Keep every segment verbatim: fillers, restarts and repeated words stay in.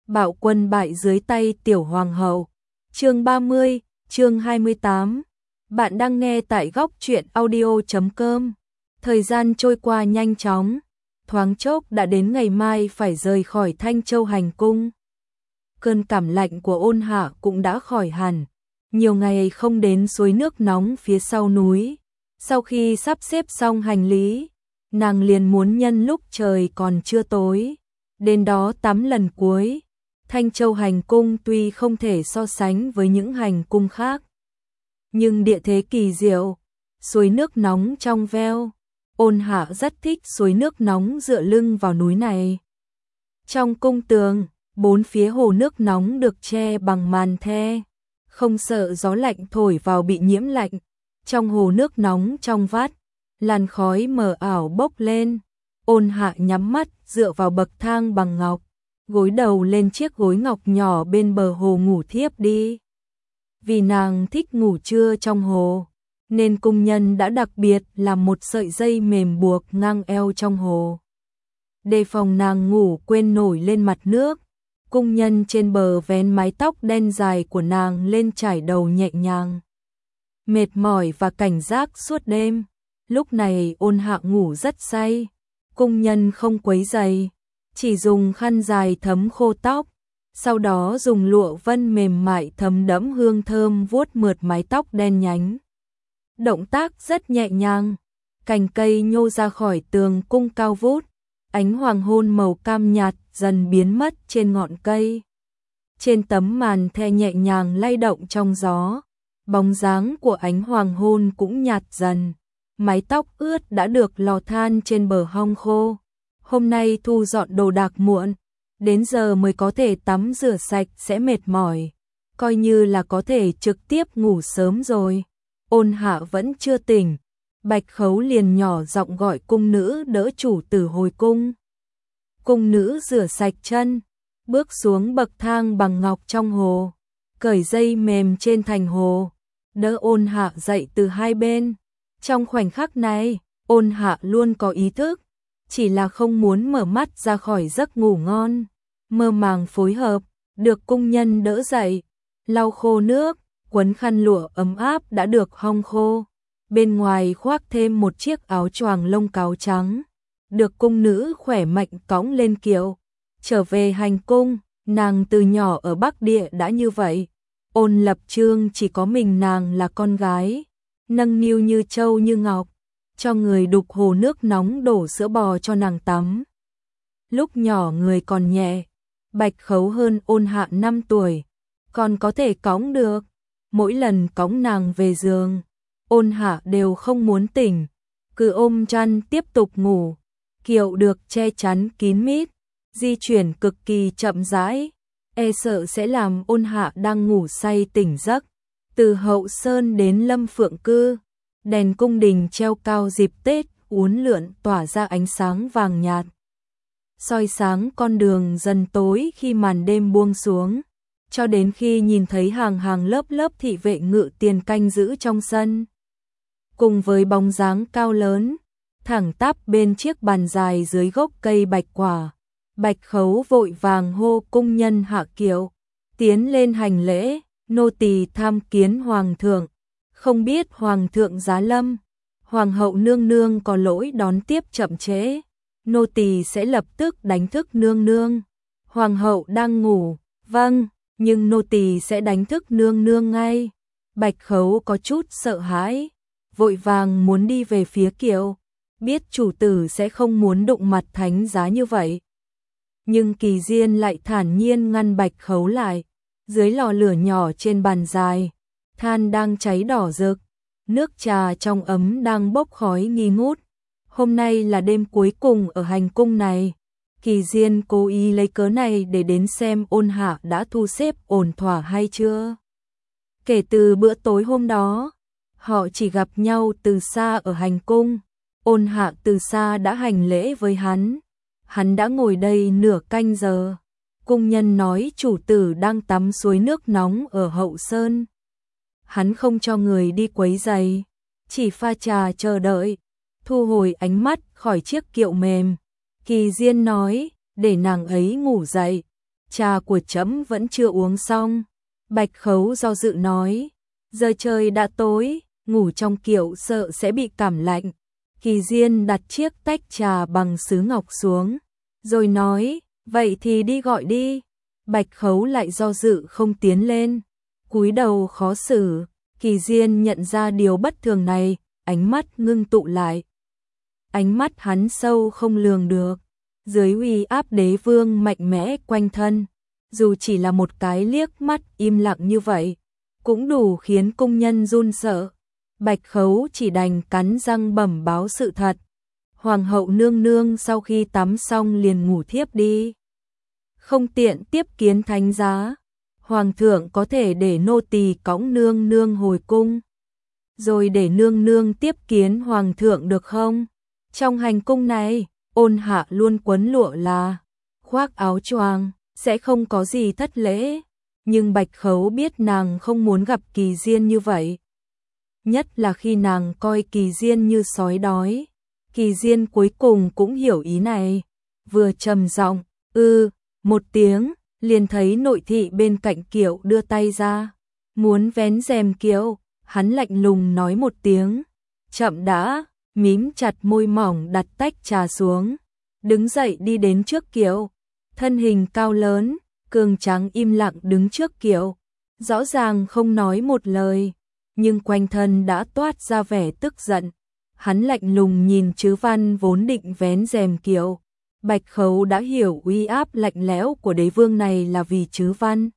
Bạo quân bại dưới tay tiểu hoàng hậu. Chương ba mươi, chương hai mươi tám. Bạn đang nghe tại góc truyện audio chấm com. Thời gian trôi qua nhanh chóng, thoáng chốc đã đến ngày mai phải rời khỏi Thanh Châu hành cung. Cơn cảm lạnh của Ôn Hạ cũng đã khỏi hẳn, nhiều ngày không đến suối nước nóng phía sau núi. Sau khi sắp xếp xong hành lý, nàng liền muốn nhân lúc trời còn chưa tối, đến đó tắm lần cuối. Thanh Châu hành cung tuy không thể so sánh với những hành cung khác, nhưng địa thế kỳ diệu, suối nước nóng trong veo. Ôn Hạ rất thích suối nước nóng dựa lưng vào núi này. Trong cung tường, bốn phía hồ nước nóng được che bằng màn the, không sợ gió lạnh thổi vào bị nhiễm lạnh. Trong hồ nước nóng trong vắt, làn khói mờ ảo bốc lên. Ôn Hạ nhắm mắt dựa vào bậc thang bằng ngọc, gối đầu lên chiếc gối ngọc nhỏ bên bờ hồ ngủ thiếp đi. Vì nàng thích ngủ trưa trong hồ, nên cung nhân đã đặc biệt làm một sợi dây mềm buộc ngang eo trong hồ, đề phòng nàng ngủ quên nổi lên mặt nước. Cung nhân trên bờ vén mái tóc đen dài của nàng lên trải đầu nhẹ nhàng. Mệt mỏi và cảnh giác suốt đêm, lúc này Ôn Hạ ngủ rất say. Cung nhân không quấy rầy, chỉ dùng khăn dài thấm khô tóc, sau đó dùng lụa vân mềm mại thấm đẫm hương thơm vuốt mượt mái tóc đen nhánh. Động tác rất nhẹ nhàng, cành cây nhô ra khỏi tường cung cao vút, ánh hoàng hôn màu cam nhạt dần biến mất trên ngọn cây. Trên tấm màn the nhẹ nhàng lay động trong gió, bóng dáng của ánh hoàng hôn cũng nhạt dần. Mái tóc ướt đã được lò than trên bờ hong khô. Hôm nay thu dọn đồ đạc muộn, đến giờ mới có thể tắm rửa sạch sẽ mệt mỏi, coi như là có thể trực tiếp ngủ sớm rồi. Ôn Hạ vẫn chưa tỉnh, Bạch Khấu liền nhỏ giọng gọi cung nữ đỡ chủ tử hồi cung. Cung nữ rửa sạch chân, bước xuống bậc thang bằng ngọc trong hồ, cởi dây mềm trên thành hồ, đỡ Ôn Hạ dậy từ hai bên. Trong khoảnh khắc này, Ôn Hạ luôn có ý thức, chỉ là không muốn mở mắt ra khỏi giấc ngủ ngon. Mơ màng phối hợp, được cung nhân đỡ dậy, lau khô nước, quấn khăn lụa ấm áp đã được hong khô. Bên ngoài khoác thêm một chiếc áo choàng lông cáo trắng, được cung nữ khỏe mạnh cõng lên kiệu. Trở về hành cung, nàng từ nhỏ ở Bắc Địa đã như vậy. Ôn Lập Chương chỉ có mình nàng là con gái, nâng niu như châu như ngọc, cho người đục hồ nước nóng đổ sữa bò cho nàng tắm. Lúc nhỏ người còn nhẹ, Bạch Khấu hơn Ôn Hạ năm tuổi, còn có thể cõng được. Mỗi lần cõng nàng về giường, Ôn Hạ đều không muốn tỉnh, cứ ôm chăn tiếp tục ngủ. Kiệu được che chắn kín mít, di chuyển cực kỳ chậm rãi, e sợ sẽ làm Ôn Hạ đang ngủ say tỉnh giấc. Từ Hậu Sơn đến Lâm Phượng Cư, đèn cung đình treo cao dịp Tết uốn lượn tỏa ra ánh sáng vàng nhạt, soi sáng con đường dần tối khi màn đêm buông xuống, cho đến khi nhìn thấy hàng hàng lớp lớp thị vệ ngự tiền canh giữ trong sân. Cùng với bóng dáng cao lớn, thẳng tắp bên chiếc bàn dài dưới gốc cây bạch quả, Bạch Khấu vội vàng hô cung nhân hạ kiệu, tiến lên hành lễ. Nô tỳ tham kiến hoàng thượng, không biết hoàng thượng giá lâm, hoàng hậu nương nương có lỗi đón tiếp chậm trễ, nô tỳ sẽ lập tức đánh thức nương nương. Hoàng hậu đang ngủ, vâng, nhưng nô tỳ sẽ đánh thức nương nương ngay. Bạch Khấu có chút sợ hãi, vội vàng muốn đi về phía kiệu, biết chủ tử sẽ không muốn đụng mặt thánh giá như vậy. Nhưng Kỳ Diên lại thản nhiên ngăn Bạch Khấu lại. Dưới lò lửa nhỏ trên bàn dài, than đang cháy đỏ rực, nước trà trong ấm đang bốc khói nghi ngút. Hôm nay là đêm cuối cùng ở hành cung này, Kỳ Diên cố ý lấy cớ này để đến xem Ôn Hạ đã thu xếp ổn thỏa hay chưa. Kể từ bữa tối hôm đó, họ chỉ gặp nhau từ xa ở hành cung. Ôn Hạ từ xa đã hành lễ với hắn, hắn đã ngồi đây nửa canh giờ. Cung nhân nói chủ tử đang tắm suối nước nóng ở Hậu Sơn. Hắn không cho người đi quấy rầy, chỉ pha trà chờ đợi. Thu hồi ánh mắt khỏi chiếc kiệu mềm, Kỳ Diên nói, để nàng ấy ngủ dậy, trà của trẫm vẫn chưa uống xong. Bạch Khấu do dự nói, giờ trời đã tối, ngủ trong kiệu sợ sẽ bị cảm lạnh. Kỳ Diên đặt chiếc tách trà bằng sứ ngọc xuống, rồi nói, vậy thì đi gọi đi. Bạch Khấu lại do dự không tiến lên, cúi đầu khó xử. Kỳ Diên nhận ra điều bất thường này, ánh mắt ngưng tụ lại. Ánh mắt hắn sâu không lường được, dưới uy áp đế vương mạnh mẽ quanh thân, dù chỉ là một cái liếc mắt im lặng như vậy, cũng đủ khiến cung nhân run sợ. Bạch Khấu chỉ đành cắn răng bẩm báo sự thật. Hoàng hậu nương nương sau khi tắm xong liền ngủ thiếp đi, không tiện tiếp kiến thánh giá. Hoàng thượng có thể để nô tỳ cõng nương nương hồi cung, rồi để nương nương tiếp kiến hoàng thượng được không? Trong hành cung này, Ôn Hạ luôn quấn lụa là, khoác áo choàng, sẽ không có gì thất lễ. Nhưng Bạch Khấu biết nàng không muốn gặp Kỳ Diên như vậy, nhất là khi nàng coi Kỳ Diên như sói đói. Kỳ Diên cuối cùng cũng hiểu ý này, vừa trầm giọng, ư, một tiếng, liền thấy nội thị bên cạnh kiệu đưa tay ra, muốn vén rèm kiệu. Hắn lạnh lùng nói một tiếng, chậm đã, mím chặt môi mỏng đặt tách trà xuống, đứng dậy đi đến trước kiệu. Thân hình cao lớn, cường tráng im lặng đứng trước kiệu, rõ ràng không nói một lời, nhưng quanh thân đã toát ra vẻ tức giận. Hắn lạnh lùng nhìn Trứ Văn vốn định vén rèm kiệu. Bạch Khấu đã hiểu uy áp lạnh lẽo của đế vương này là vì Trứ Văn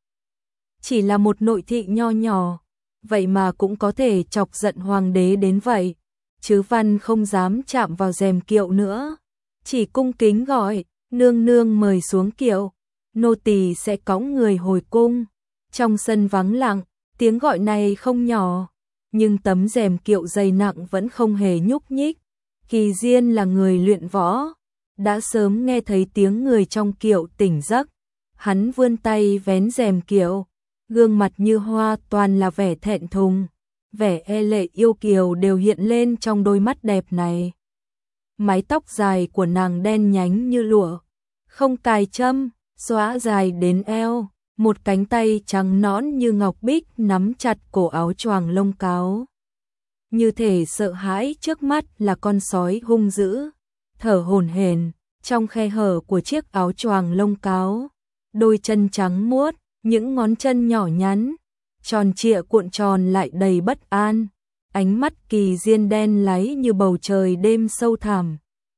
chỉ là một nội thị nho nhỏ, vậy mà cũng có thể chọc giận hoàng đế đến vậy. Trứ Văn không dám chạm vào rèm kiệu nữa, chỉ cung kính gọi, nương nương mời xuống kiệu, nô tỳ sẽ cõng người hồi cung. Trong sân vắng lặng, tiếng gọi này không nhỏ, nhưng tấm rèm kiệu dày nặng vẫn không hề nhúc nhích. Kỳ Diên là người luyện võ, đã sớm nghe thấy tiếng người trong kiệu tỉnh giấc. Hắn vươn tay vén rèm kiệu, gương mặt như hoa toàn là vẻ thẹn thùng, vẻ e lệ yêu kiều đều hiện lên trong đôi mắt đẹp này. Mái tóc dài của nàng đen nhánh như lụa, không cài châm, xõa dài đến eo, một cánh tay trắng nõn như ngọc bích nắm chặt cổ áo choàng lông cáo, như thể sợ hãi trước mắt là con sói hung dữ. Thở hổn hển, trong khe hở của chiếc áo choàng lông cáo, đôi chân trắng muốt, những ngón chân nhỏ nhắn, tròn trịa cuộn tròn lại đầy bất an. Ánh mắt Kỳ Diên đen láy như bầu trời đêm sâu thẳm,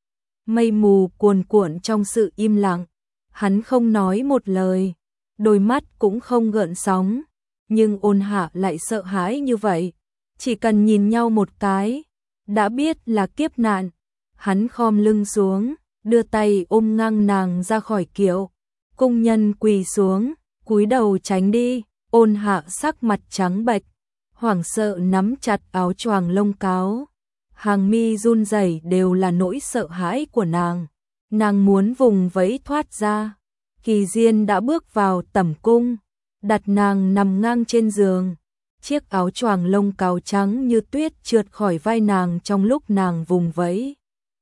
mây mù cuồn cuộn trong sự im lặng. Hắn không nói một lời, đôi mắt cũng không gợn sóng, nhưng Ôn Hạ lại sợ hãi như vậy. Chỉ cần nhìn nhau một cái, đã biết là kiếp nạn. Hắn khom lưng xuống, đưa tay ôm ngang nàng ra khỏi kiệu. Cung nhân quỳ xuống, cúi đầu tránh đi. Ôn Hạ sắc mặt trắng bệch, hoảng sợ nắm chặt áo choàng lông cáo. Hàng mi run rẩy đều là nỗi sợ hãi của nàng. Nàng muốn vùng vẫy thoát ra. Kỳ Diên đã bước vào tẩm cung, đặt nàng nằm ngang trên giường. Chiếc áo choàng lông cáo trắng như tuyết trượt khỏi vai nàng trong lúc nàng vùng vẫy.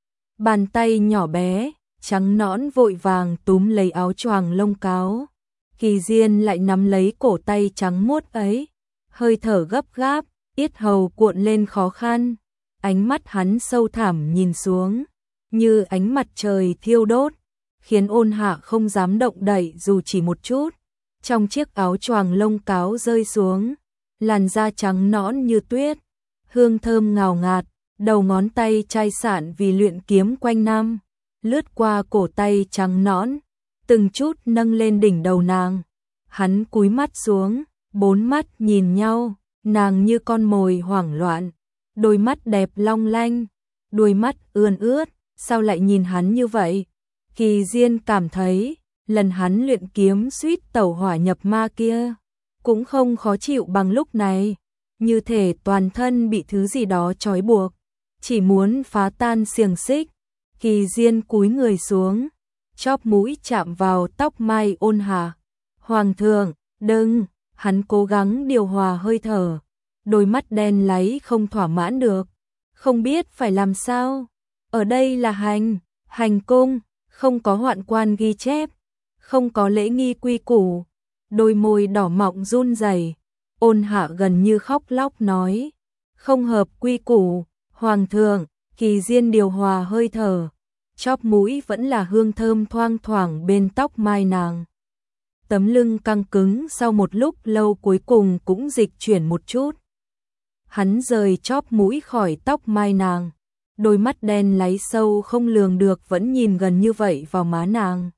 Bàn tay nhỏ bé, trắng nõn vội vàng túm lấy áo choàng lông cáo. Kỳ Diên lại nắm lấy cổ tay trắng muốt ấy, hơi thở gấp gáp, yết hầu cuộn lên khó khăn. Ánh mắt hắn sâu thẳm nhìn xuống, như ánh mặt trời thiêu đốt, khiến Ôn Hạ không dám động đậy dù chỉ một chút. Trong chiếc áo choàng lông cáo rơi xuống, làn da trắng nõn như tuyết, hương thơm ngào ngạt, đầu ngón tay chai sạn vì luyện kiếm quanh năm, lướt qua cổ tay trắng nõn, từng chút nâng lên đỉnh đầu nàng. Hắn cúi mắt xuống, bốn mắt nhìn nhau, nàng như con mồi hoảng loạn, đôi mắt đẹp long lanh, đôi mắt ươn ướt, sao lại nhìn hắn như vậy? Kỳ Diên cảm thấy, lần hắn luyện kiếm suýt tẩu hỏa nhập ma kia, cũng không khó chịu bằng lúc này, như thể toàn thân bị thứ gì đó trói buộc, chỉ muốn phá tan xiềng xích. Kỳ Diên cúi người xuống, chóp mũi chạm vào tóc mai Ôn Hạ. Hoàng thượng, đừng, hắn cố gắng điều hòa hơi thở, đôi mắt đen láy không thỏa mãn được, không biết phải làm sao. Ở đây là hành, hành cung, không có hoạn quan ghi chép, không có lễ nghi quy củ. Đôi môi đỏ mọng run rẩy. Ôn Hạ gần như khóc lóc nói, không hợp quy củ. Hoàng thượng. Kỳ Diên điều hòa hơi thở, chóp mũi vẫn là hương thơm thoang thoảng bên tóc mai nàng. Tấm lưng căng cứng sau một lúc lâu cuối cùng cũng dịch chuyển một chút. Hắn rời chóp mũi khỏi tóc mai nàng, đôi mắt đen láy sâu không lường được vẫn nhìn gần như vậy vào má nàng.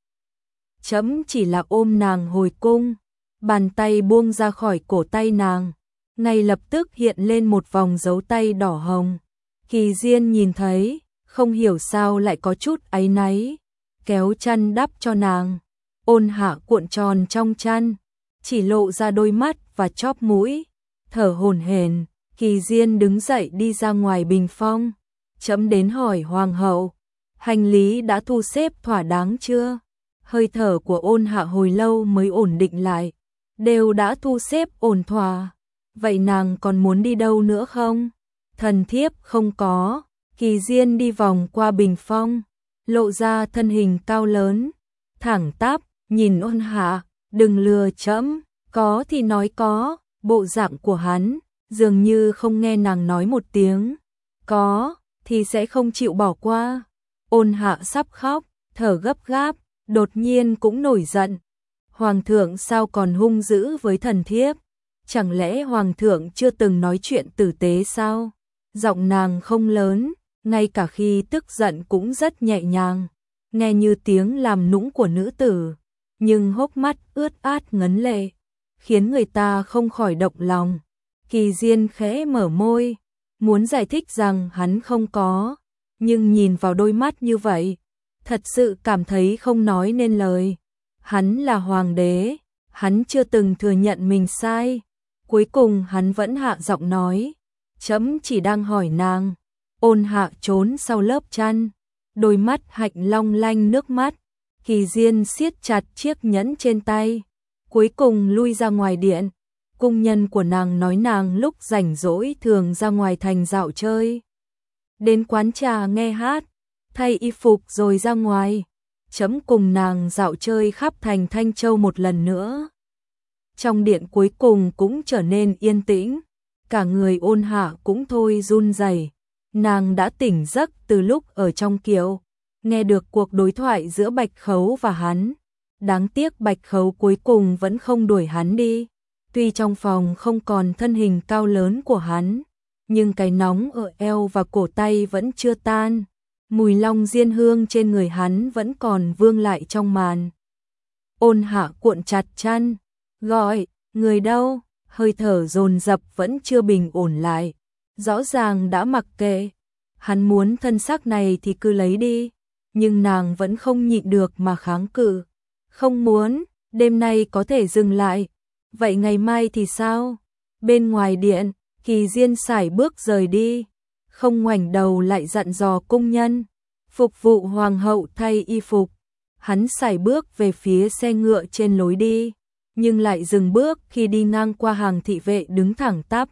Chấm chỉ là ôm nàng hồi cung, bàn tay buông ra khỏi cổ tay nàng, ngay lập tức hiện lên một vòng dấu tay đỏ hồng. Kỳ Diên nhìn thấy, không hiểu sao lại có chút áy náy, kéo chăn đắp cho nàng. Ôn Hạ cuộn tròn trong chăn, chỉ lộ ra đôi mắt và chóp mũi, thở hổn hển. Kỳ Diên đứng dậy đi ra ngoài bình phong, chấm đến hỏi hoàng hậu, hành lý đã thu xếp thỏa đáng chưa? Hơi thở của Ôn Hạ hồi lâu mới ổn định lại, đều đã thu xếp ổn thỏa. Vậy nàng còn muốn đi đâu nữa không? Thần thiếp không có. Kỳ Diên đi vòng qua bình phong, lộ ra thân hình cao lớn, thẳng tắp, nhìn Ôn Hạ, đừng lừa chấm, có thì nói có. Bộ dạng của hắn dường như không nghe nàng nói một tiếng, có thì sẽ không chịu bỏ qua. Ôn Hạ sắp khóc, thở gấp gáp, đột nhiên cũng nổi giận. Hoàng thượng sao còn hung dữ với thần thiếp? Chẳng lẽ hoàng thượng chưa từng nói chuyện tử tế sao? Giọng nàng không lớn, ngay cả khi tức giận cũng rất nhẹ nhàng, nghe như tiếng làm nũng của nữ tử, nhưng hốc mắt ướt át ngấn lệ, khiến người ta không khỏi động lòng. Kỳ Diên khẽ mở môi, muốn giải thích rằng hắn không có, nhưng nhìn vào đôi mắt như vậy, thật sự cảm thấy không nói nên lời. Hắn là hoàng đế, hắn chưa từng thừa nhận mình sai. Cuối cùng hắn vẫn hạ giọng nói, chấm chỉ đang hỏi nàng. Ôn Hạ trốn sau lớp chăn, đôi mắt hạnh long lanh nước mắt. Kỳ Diên siết chặt chiếc nhẫn trên tay, cuối cùng lui ra ngoài điện. Cung nhân của nàng nói nàng lúc rảnh rỗi thường ra ngoài thành dạo chơi, đến quán trà nghe hát, thay y phục rồi ra ngoài. Chấm cùng nàng dạo chơi khắp thành Thanh Châu một lần nữa. Trong điện cuối cùng cũng trở nên yên tĩnh, cả người Ôn Hạ cũng thôi run rẩy. Nàng đã tỉnh giấc từ lúc ở trong kiệu, nghe được cuộc đối thoại giữa Bạch Khấu và hắn. Đáng tiếc Bạch Khấu cuối cùng vẫn không đuổi hắn đi. Tuy trong phòng không còn thân hình cao lớn của hắn, nhưng cái nóng ở eo và cổ tay vẫn chưa tan. Mùi long diên hương trên người hắn vẫn còn vương lại trong màn. Ôn Hạ cuộn chặt chăn, gọi, người đâu? Hơi thở dồn dập vẫn chưa bình ổn lại. Rõ ràng đã mặc kệ, hắn muốn thân xác này thì cứ lấy đi, nhưng nàng vẫn không nhịn được mà kháng cự. Không muốn, đêm nay có thể dừng lại, vậy ngày mai thì sao? Bên ngoài điện, Kỳ Diên sải bước rời đi, không ngoảnh đầu lại dặn dò cung nhân phục vụ hoàng hậu thay y phục. Hắn sải bước về phía xe ngựa trên lối đi, nhưng lại dừng bước khi đi ngang qua hàng thị vệ đứng thẳng tắp.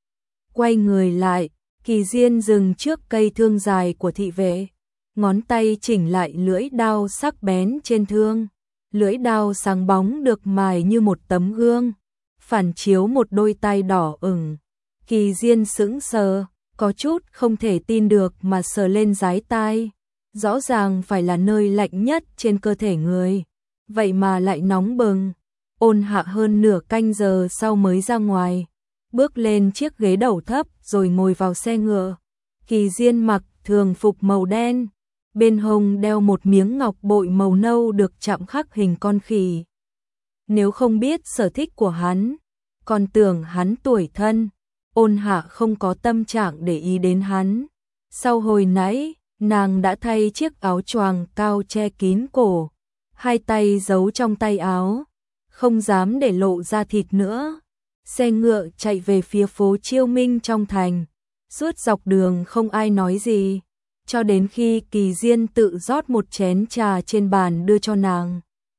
Quay người lại, Kỳ Diên dừng trước cây thương dài của thị vệ, ngón tay chỉnh lại lưỡi đao sắc bén trên thương. Lưỡi đao sáng bóng được mài như một tấm gương, phản chiếu một đôi tay đỏ ửng. Kỳ Diên sững sờ, có chút không thể tin được mà sờ lên dái tai. Rõ ràng phải là nơi lạnh nhất trên cơ thể người, vậy mà lại nóng bừng. Ôn Hạ hơn nửa canh giờ sau mới ra ngoài, bước lên chiếc ghế đầu thấp rồi ngồi vào xe ngựa. Kỳ Diên mặc thường phục màu đen, bên hông đeo một miếng ngọc bội màu nâu được chạm khắc hình con khỉ. Nếu không biết sở thích của hắn, còn tưởng hắn tuổi thân. Ôn Hạ không có tâm trạng để ý đến hắn. Sau hồi nãy, nàng đã thay chiếc áo choàng cao che kín cổ, hai tay giấu trong tay áo, không dám để lộ ra thịt nữa. Xe ngựa chạy về phía phố Chiêu Minh trong thành, suốt dọc đường không ai nói gì, cho đến khi Kỳ Diên tự rót một chén trà trên bàn đưa cho nàng.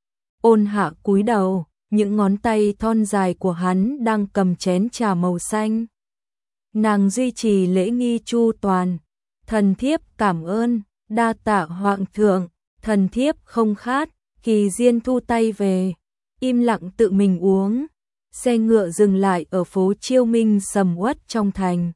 Ôn Hạ cúi đầu, những ngón tay thon dài của hắn đang cầm chén trà màu xanh. Nàng duy trì lễ nghi chu toàn. Thần thiếp cảm ơn, đa tạ hoàng thượng, thần thiếp không khát. Kỳ Diên thu tay về, im lặng tự mình uống. Xe ngựa dừng lại ở phố Chiêu Minh sầm uất trong thành.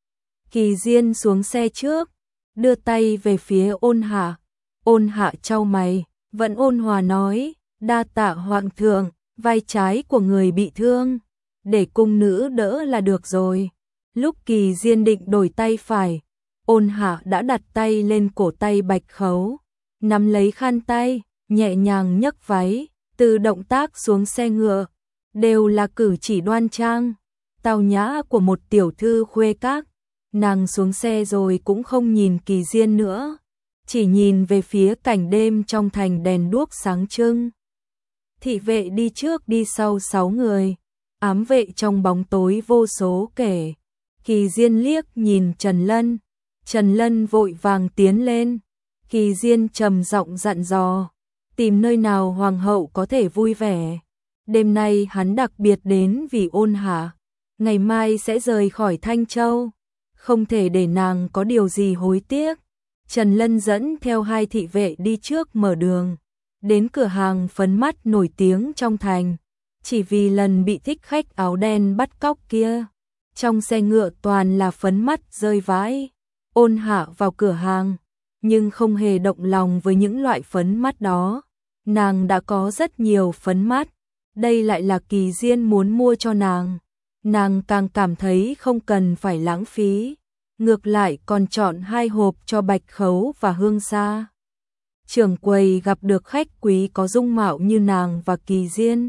Kỳ Diên xuống xe trước, đưa tay về phía Ôn Hạ. Ôn Hạ chau mày, vẫn ôn hòa nói, đa tạ hoàng thượng, vai trái của người bị thương, để cung nữ đỡ là được rồi. Lúc Kỳ Diên định đổi tay phải, Ôn Hạ đã đặt tay lên cổ tay Bạch Khấu, nắm lấy khăn tay, nhẹ nhàng nhấc váy, từ động tác xuống xe ngựa, đều là cử chỉ đoan trang, tao nhã của một tiểu thư khuê các. Nàng xuống xe rồi cũng không nhìn Kỳ Diên nữa, chỉ nhìn về phía cảnh đêm trong thành đèn đuốc sáng trưng. Thị vệ đi trước đi sau sáu người, ám vệ trong bóng tối vô số kể. Kỳ Diên liếc nhìn Trần Lân, Trần Lân vội vàng tiến lên. Kỳ Diên trầm giọng dặn dò, tìm nơi nào hoàng hậu có thể vui vẻ. Đêm nay hắn đặc biệt đến vì Ôn Hạ, ngày mai sẽ rời khỏi Thanh Châu, không thể để nàng có điều gì hối tiếc. Trần Lân dẫn theo hai thị vệ đi trước mở đường, đến cửa hàng phấn mắt nổi tiếng trong thành, chỉ vì lần bị thích khách áo đen bắt cóc kia. Trong xe ngựa toàn là phấn mắt rơi vãi. Ôn Hạ vào cửa hàng, nhưng không hề động lòng với những loại phấn mắt đó. Nàng đã có rất nhiều phấn mắt, đây lại là Kỳ Diên muốn mua cho nàng. Nàng càng cảm thấy không cần phải lãng phí, ngược lại còn chọn hai hộp cho Bạch Khấu và Hương Sa. Trưởng quầy gặp được khách quý có dung mạo như nàng và Kỳ Diên,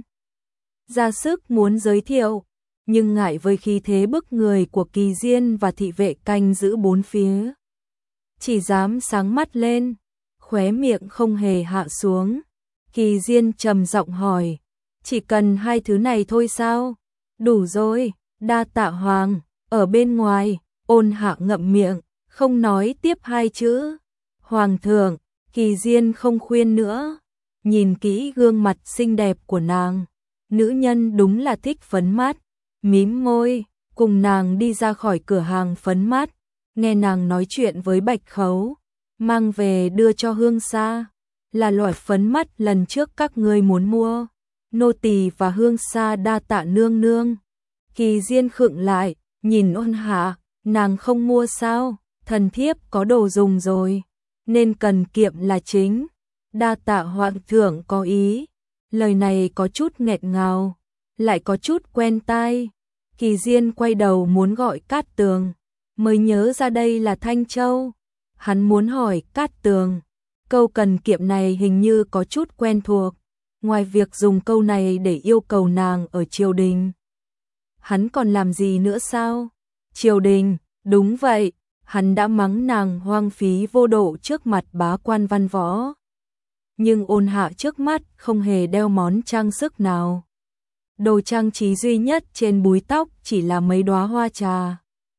ra sức muốn giới thiệu, nhưng ngại với khí thế bức người của Kỳ Diên và thị vệ canh giữ bốn phía, chỉ dám sáng mắt lên, khóe miệng không hề hạ xuống. Kỳ Diên trầm giọng hỏi, chỉ cần hai thứ này thôi sao? Đủ rồi, đa tạ hoàng. Ở bên ngoài, Ôn Hạ ngậm miệng, không nói tiếp hai chữ. Hoàng thượng. Kỳ Diên không khuyên nữa, nhìn kỹ gương mặt xinh đẹp của nàng, nữ nhân đúng là thích phấn mắt, mím môi, cùng nàng đi ra khỏi cửa hàng phấn mắt, nghe nàng nói chuyện với Bạch Khấu, mang về đưa cho Hương Sa, là loại phấn mắt lần trước các ngươi muốn mua. Nô tỳ và Hương Sa đa tạ nương nương. Kỳ Diên khựng lại, nhìn Ôn Hạ, nàng không mua sao? Thần thiếp có đồ dùng rồi, nên cần kiệm là chính. Đa tạ hoàng thượng có ý. Lời này có chút nghẹn ngào, lại có chút quen tai. Kỳ Diên quay đầu muốn gọi Cát Tường, mới nhớ ra đây là Thanh Châu. Hắn muốn hỏi Cát Tường, câu cần kiệm này hình như có chút quen thuộc, ngoài việc dùng câu này để yêu cầu nàng ở triều đình, hắn còn làm gì nữa sao? Triều đình, đúng vậy, hắn đã mắng nàng hoang phí vô độ trước mặt bá quan văn võ. Nhưng Ôn Hạ trước mắt không hề đeo món trang sức nào. Đồ trang trí duy nhất trên búi tóc chỉ là mấy đóa hoa trà.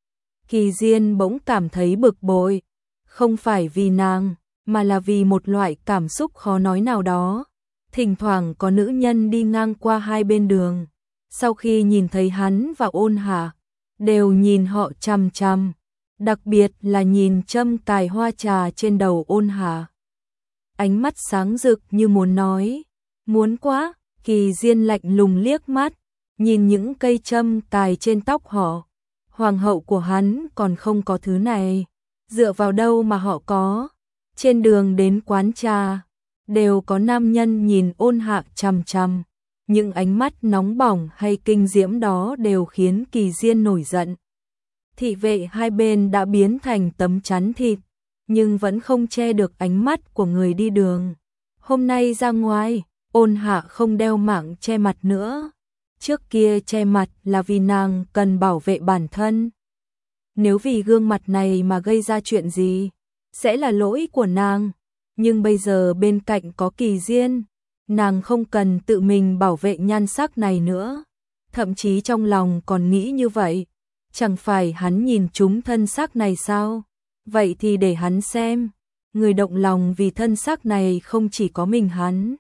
Kỳ Diên bỗng cảm thấy bực bội, không phải vì nàng, mà là vì một loại cảm xúc khó nói nào đó. Thỉnh thoảng có nữ nhân đi ngang qua hai bên đường, sau khi nhìn thấy hắn và Ôn Hạ, đều nhìn họ chằm chằm, đặc biệt là nhìn châm cài hoa trà trên đầu Ôn Hạ. Ánh mắt sáng rực như muốn nói, muốn quá. Kỳ Diên lạnh lùng liếc mắt, nhìn những cây châm cài trên tóc họ. Hoàng hậu của hắn còn không có thứ này, dựa vào đâu mà họ có? Trên đường đến quán trà, đều có nam nhân nhìn Ôn Hạ chằm chằm. Những ánh mắt nóng bỏng hay kinh diễm đó đều khiến Kỳ Diên nổi giận. Thị vệ hai bên đã biến thành tấm chắn thịt, nhưng vẫn không che được ánh mắt của người đi đường. Hôm nay ra ngoài, Ôn Hạ không đeo mảng che mặt nữa. Trước kia che mặt là vì nàng cần bảo vệ bản thân. Nếu vì gương mặt này mà gây ra chuyện gì, sẽ là lỗi của nàng. Nhưng bây giờ bên cạnh có Kỳ Diên, nàng không cần tự mình bảo vệ nhan sắc này nữa. Thậm chí trong lòng còn nghĩ như vậy, chẳng phải hắn nhìn trúng thân sắc này sao? Vậy thì để hắn xem, người động lòng vì thân sắc này không chỉ có mình hắn.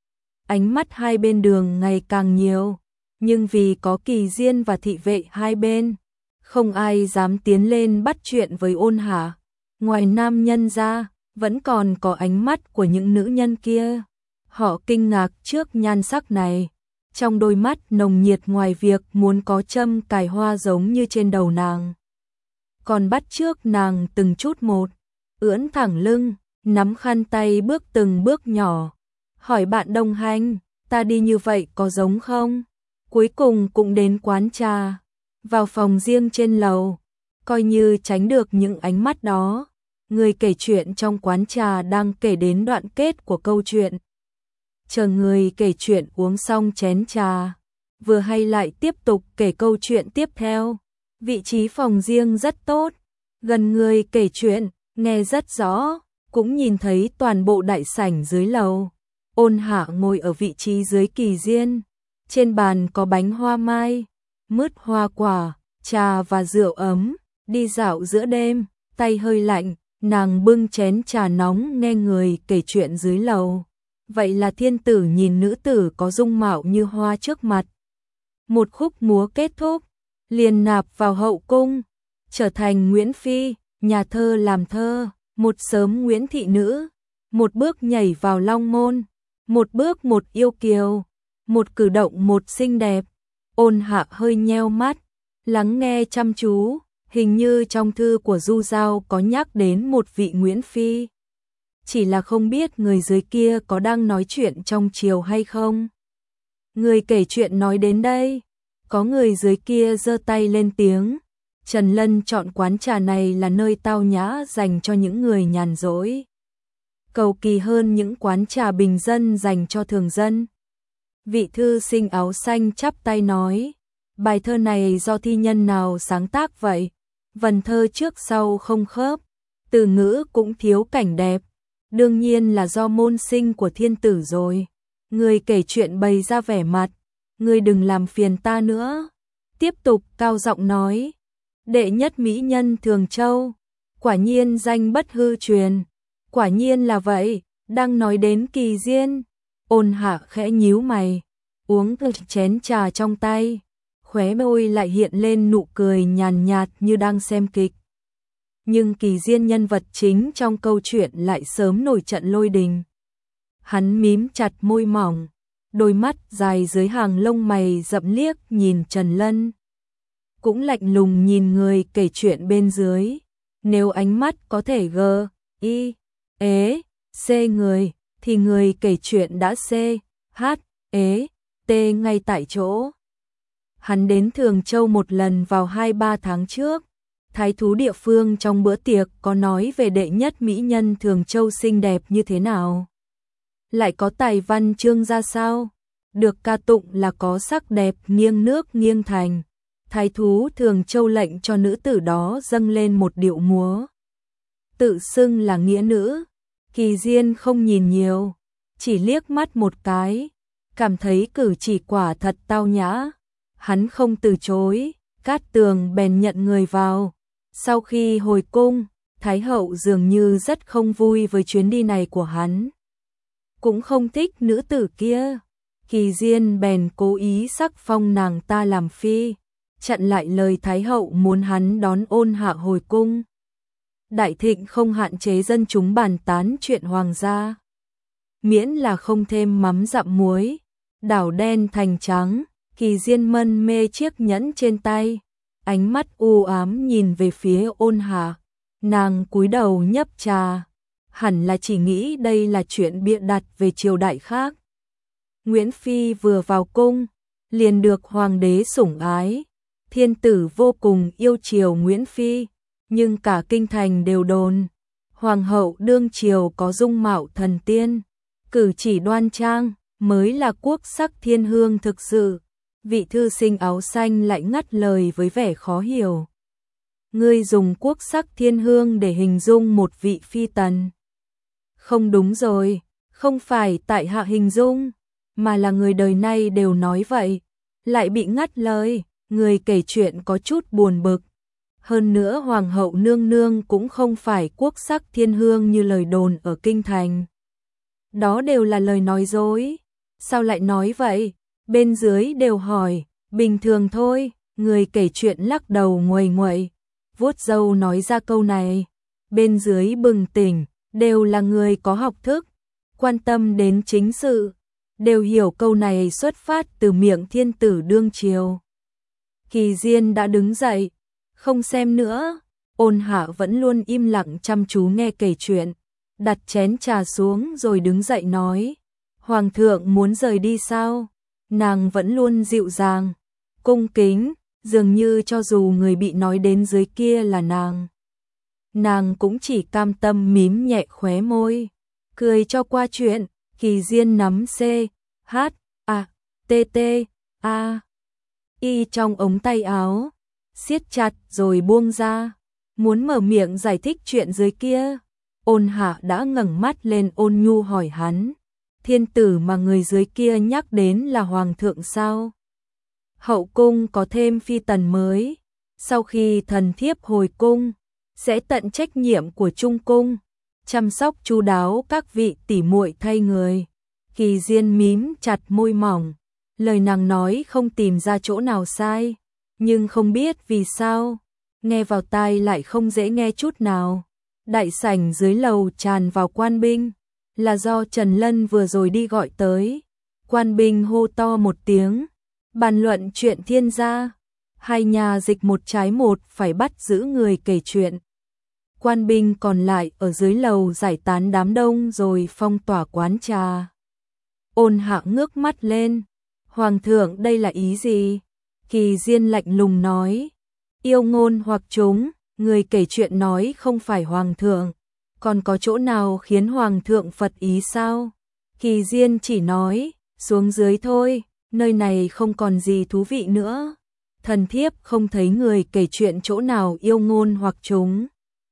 Ánh mắt hai bên đường ngày càng nhiều, nhưng vì có Kỳ Diên và thị vệ hai bên, không ai dám tiến lên bắt chuyện với Ôn Hạ. Ngoài nam nhân ra, vẫn còn có ánh mắt của những nữ nhân kia. Họ kinh ngạc trước nhan sắc này, trong đôi mắt nồng nhiệt ngoài việc muốn có châm cài hoa giống như trên đầu nàng. Còn bắt chước nàng từng chút một, ưỡn thẳng lưng, nắm khăn tay bước từng bước nhỏ. Hỏi bạn đồng hành, ta đi như vậy có giống không? Cuối cùng cũng đến quán trà, vào phòng riêng trên lầu, coi như tránh được những ánh mắt đó. Người kể chuyện trong quán trà đang kể đến đoạn kết của câu chuyện. Chờ người kể chuyện uống xong chén trà, vừa hay lại tiếp tục kể câu chuyện tiếp theo. Vị trí phòng riêng rất tốt, gần người kể chuyện, nghe rất rõ, cũng nhìn thấy toàn bộ đại sảnh dưới lầu. Ôn Hạ ngồi ở vị trí dưới Kỳ Diên, trên bàn có bánh hoa mai, mứt hoa quả, trà và rượu ấm. Đi dạo giữa đêm, tay hơi lạnh, nàng bưng chén trà nóng nghe người kể chuyện dưới lầu. Vậy là thiên tử nhìn nữ tử có dung mạo như hoa trước mặt. Một khúc múa kết thúc, liền nạp vào hậu cung, trở thành Nguyễn Phi, nhà thơ làm thơ, một sớm Nguyễn thị nữ, một bước nhảy vào long môn, một bước một yêu kiều, một cử động một xinh đẹp. Ôn Hạ hơi nheo mắt, lắng nghe chăm chú, hình như trong thư của Du Giao có nhắc đến một vị Nguyễn Phi. Chỉ là không biết người dưới kia có đang nói chuyện trong triều hay không. Người kể chuyện nói đến đây, có người dưới kia giơ tay lên tiếng. Trần Lân chọn quán trà này là nơi tao nhã dành cho những người nhàn rỗi, cầu kỳ hơn những quán trà bình dân dành cho thường dân. Vị thư sinh áo xanh chắp tay nói, bài thơ này do thi nhân nào sáng tác vậy? Vần thơ trước sau không khớp, từ ngữ cũng thiếu cảnh đẹp, đương nhiên là do môn sinh của thiên tử rồi. Người kể chuyện bày ra vẻ mặt, người đừng làm phiền ta nữa. Tiếp tục cao giọng nói, đệ nhất mỹ nhân Thường Châu, quả nhiên danh bất hư truyền. Quả nhiên là vậy, đang nói đến Kỳ Diên. Ôn Hạ khẽ nhíu mày, uống chén trà trong tay, khóe môi lại hiện lên nụ cười nhàn nhạt như đang xem kịch. Nhưng Kỳ Diên nhân vật chính trong câu chuyện lại sớm nổi trận lôi đình. Hắn mím chặt môi mỏng, đôi mắt dài dưới hàng lông mày rậm liếc nhìn Trần Lân. Cũng lạnh lùng nhìn người kể chuyện bên dưới. Nếu ánh mắt có thể gờ, y, ế, xê người, thì người kể chuyện đã xê, hát, ế, tê ngay tại chỗ. Hắn đến Thường Châu một lần vào hai ba tháng trước. Thái thú địa phương trong bữa tiệc có nói về đệ nhất mỹ nhân Thường Châu xinh đẹp như thế nào. Lại có tài văn chương ra sao. Được ca tụng là có sắc đẹp nghiêng nước nghiêng thành. Thái thú Thường Châu lệnh cho nữ tử đó dâng lên một điệu múa. Tự xưng là nghĩa nữ. Kỳ Diên không nhìn nhiều, chỉ liếc mắt một cái, cảm thấy cử chỉ quả thật tao nhã. Hắn không từ chối, Cát Tường bèn nhận người vào. Sau khi hồi cung, Thái hậu dường như rất không vui với chuyến đi này của hắn. Cũng không thích nữ tử kia. Kỳ Diên bèn cố ý sắc phong nàng ta làm phi, chặn lại lời Thái hậu muốn hắn đón Ôn Hạ hồi cung. Đại thịnh không hạn chế dân chúng bàn tán chuyện hoàng gia, miễn là không thêm mắm dặm muối, đảo đen thành trắng. Kỳ Diên mân mê chiếc nhẫn trên tay, ánh mắt u ám nhìn về phía Ôn Hạ. Nàng cúi đầu nhấp trà, hẳn là chỉ nghĩ đây là chuyện bịa đặt về triều đại khác. Nguyễn Phi vừa vào cung, liền được hoàng đế sủng ái. Thiên tử vô cùng yêu chiều Nguyễn Phi, nhưng cả kinh thành đều đồn hoàng hậu đương triều có dung mạo thần tiên, cử chỉ đoan trang, mới là quốc sắc thiên hương thực sự. Vị thư sinh áo xanh lại ngắt lời với vẻ khó hiểu. Ngươi dùng quốc sắc thiên hương để hình dung một vị phi tần. Không đúng rồi, không phải tại hạ hình dung, mà là người đời nay đều nói vậy. Lại bị ngắt lời, người kể chuyện có chút buồn bực. Hơn nữa hoàng hậu nương nương cũng không phải quốc sắc thiên hương như lời đồn ở kinh thành. Đó đều là lời nói dối. Sao lại nói vậy? Bên dưới đều hỏi, bình thường thôi. Người kể chuyện lắc đầu nguầy nguậy, vuốt râu nói ra câu này. Bên dưới bừng tỉnh, đều là người có học thức. quan tâm đến chính sự, đều hiểu câu này xuất phát từ miệng thiên tử đương triều. Kỳ Diên đã đứng dậy, không xem nữa, Ôn Hạ vẫn luôn im lặng chăm chú nghe kể chuyện, đặt chén trà xuống rồi đứng dậy nói, Hoàng thượng muốn rời đi sao? Nàng vẫn luôn dịu dàng, cung kính, dường như cho dù người bị nói đến dưới kia là nàng. Nàng cũng chỉ cam tâm mím nhẹ khóe môi, cười cho qua chuyện. Kỳ Diên nắm C, H, A, T, T, A, Y trong ống tay áo, siết chặt rồi buông ra, muốn mở miệng giải thích chuyện dưới kia. Ôn Hạ đã ngẩng mắt lên ôn nhu hỏi hắn, thiên tử mà người dưới kia nhắc đến là hoàng thượng sao? Hậu cung có thêm phi tần mới, sau khi thần thiếp hồi cung, sẽ tận trách nhiệm của trung cung, chăm sóc chu đáo các vị tỷ muội thay người. Kỳ Diên mím chặt môi mỏng, lời nàng nói không tìm ra chỗ nào sai, nhưng không biết vì sao, nghe vào tai lại không dễ nghe chút nào. Đại sảnh dưới lầu tràn vào quan binh, là do Trần Lân vừa rồi đi gọi tới. Quan binh hô to một tiếng, bàn luận chuyện thiên gia, hai nhà dịch một trái một phải bắt giữ người kể chuyện. Quan binh còn lại ở dưới lầu giải tán đám đông rồi phong tỏa quán trà. Ôn Hạ ngước mắt lên, Hoàng thượng đây là ý gì? Kỳ Diên lạnh lùng nói, yêu ngôn hoặc chúng, người kể chuyện nói không phải Hoàng thượng, còn có chỗ nào khiến Hoàng thượng phật ý sao? Kỳ Diên chỉ nói, xuống dưới thôi, nơi này không còn gì thú vị nữa. Thần thiếp không thấy người kể chuyện chỗ nào yêu ngôn hoặc chúng.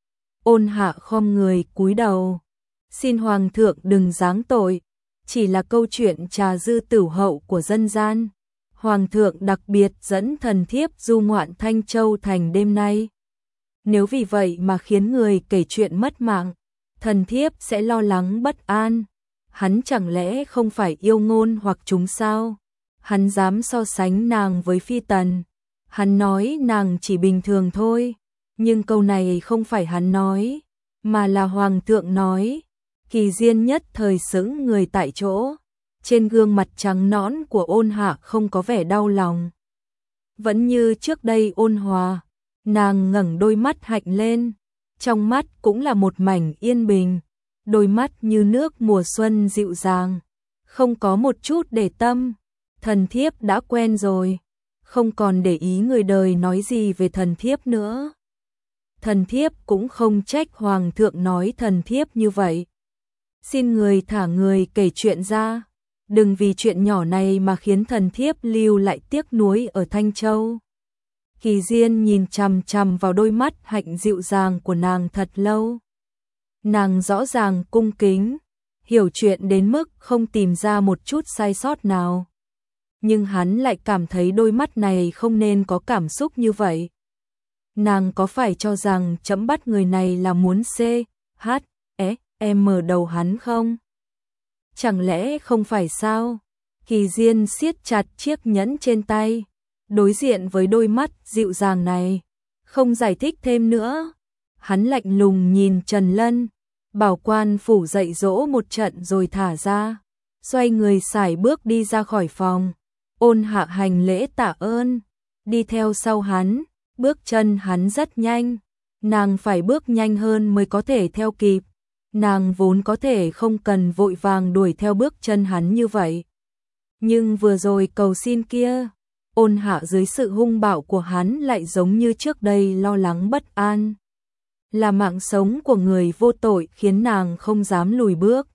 Ôn Hạ khom người cúi đầu, xin Hoàng thượng đừng giáng tội, chỉ là câu chuyện trà dư tửu hậu của dân gian. Hoàng thượng đặc biệt dẫn thần thiếp du ngoạn Thanh Châu thành đêm nay. Nếu vì vậy mà khiến người kể chuyện mất mạng, thần thiếp sẽ lo lắng bất an. Hắn chẳng lẽ không phải yêu ngôn hoặc chúng sao? Hắn dám so sánh nàng với phi tần. Hắn nói nàng chỉ bình thường thôi, nhưng câu này không phải hắn nói, mà là Hoàng thượng nói. Kỳ Diên nhất thời sững người tại chỗ, trên gương mặt trắng nõn của Ôn Hạ không có vẻ đau lòng. Vẫn như trước đây ôn hòa, nàng ngẩng đôi mắt hạnh lên, trong mắt cũng là một mảnh yên bình, đôi mắt như nước mùa xuân dịu dàng, không có một chút để tâm. Thần thiếp đã quen rồi, không còn để ý người đời nói gì về thần thiếp nữa. Thần thiếp cũng không trách Hoàng thượng nói thần thiếp như vậy. Xin người thả người kể chuyện ra, đừng vì chuyện nhỏ này mà khiến thần thiếp lưu lại tiếc nuối ở Thanh Châu. Kỳ Diên nhìn chằm chằm vào đôi mắt hạnh dịu dàng của nàng thật lâu. Nàng rõ ràng cung kính, hiểu chuyện đến mức không tìm ra một chút sai sót nào. Nhưng hắn lại cảm thấy đôi mắt này không nên có cảm xúc như vậy. Nàng có phải cho rằng chấm bắt người này là muốn C, H, E, M đầu hắn không? Chẳng lẽ không phải sao? Kỳ Diên siết chặt chiếc nhẫn trên tay, đối diện với đôi mắt dịu dàng này, không giải thích thêm nữa. Hắn lạnh lùng nhìn Trần Lân, bảo quan phủ dạy dỗ một trận rồi thả ra, xoay người sải bước đi ra khỏi phòng. Ôn Hạ hành lễ tạ ơn, đi theo sau hắn, bước chân hắn rất nhanh, nàng phải bước nhanh hơn mới có thể theo kịp. Nàng vốn có thể không cần vội vàng đuổi theo bước chân hắn như vậy. Nhưng vừa rồi cầu xin kia, Ôn Hạ dưới sự hung bạo của hắn lại giống như trước đây lo lắng bất an. Là mạng sống của người vô tội khiến nàng không dám lùi bước.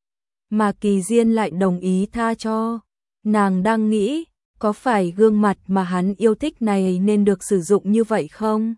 Mà Kỳ Diên lại đồng ý tha cho. Nàng đang nghĩ, có phải gương mặt mà hắn yêu thích này nên được sử dụng như vậy không?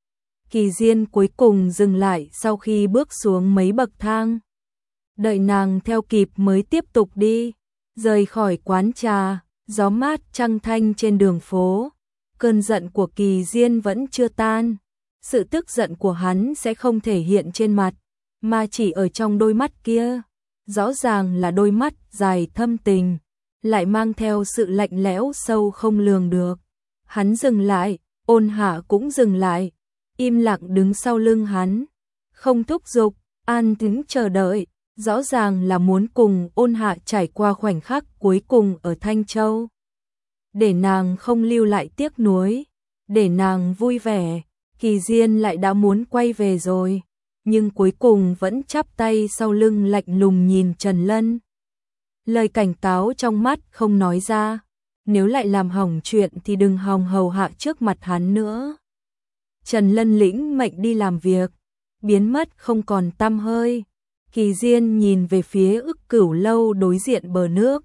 Kỳ Diên cuối cùng dừng lại sau khi bước xuống mấy bậc thang. Đợi nàng theo kịp mới tiếp tục đi, rời khỏi quán trà, gió mát trăng thanh trên đường phố. Cơn giận của Kỳ Diên vẫn chưa tan. Sự tức giận của hắn sẽ không thể hiện trên mặt, mà chỉ ở trong đôi mắt kia. Rõ ràng là đôi mắt dài thâm tình, lại mang theo sự lạnh lẽo sâu không lường được. Hắn dừng lại, Ôn Hạ cũng dừng lại, im lặng đứng sau lưng hắn, không thúc giục, an tĩnh chờ đợi. rõ ràng là muốn cùng Ôn Hạ trải qua khoảnh khắc cuối cùng ở Thanh Châu. Để nàng không lưu lại tiếc nuối, để nàng vui vẻ, Kỳ Diên lại đã muốn quay về rồi, nhưng cuối cùng vẫn chắp tay sau lưng lạnh lùng nhìn Trần Lân. Lời cảnh cáo trong mắt không nói ra, nếu lại làm hỏng chuyện thì đừng hòng hầu hạ trước mặt hắn nữa. Trần Lân lĩnh mệnh đi làm việc, biến mất không còn tăm hơi. Kỳ Diên nhìn về phía Ức Cửu lâu đối diện bờ nước,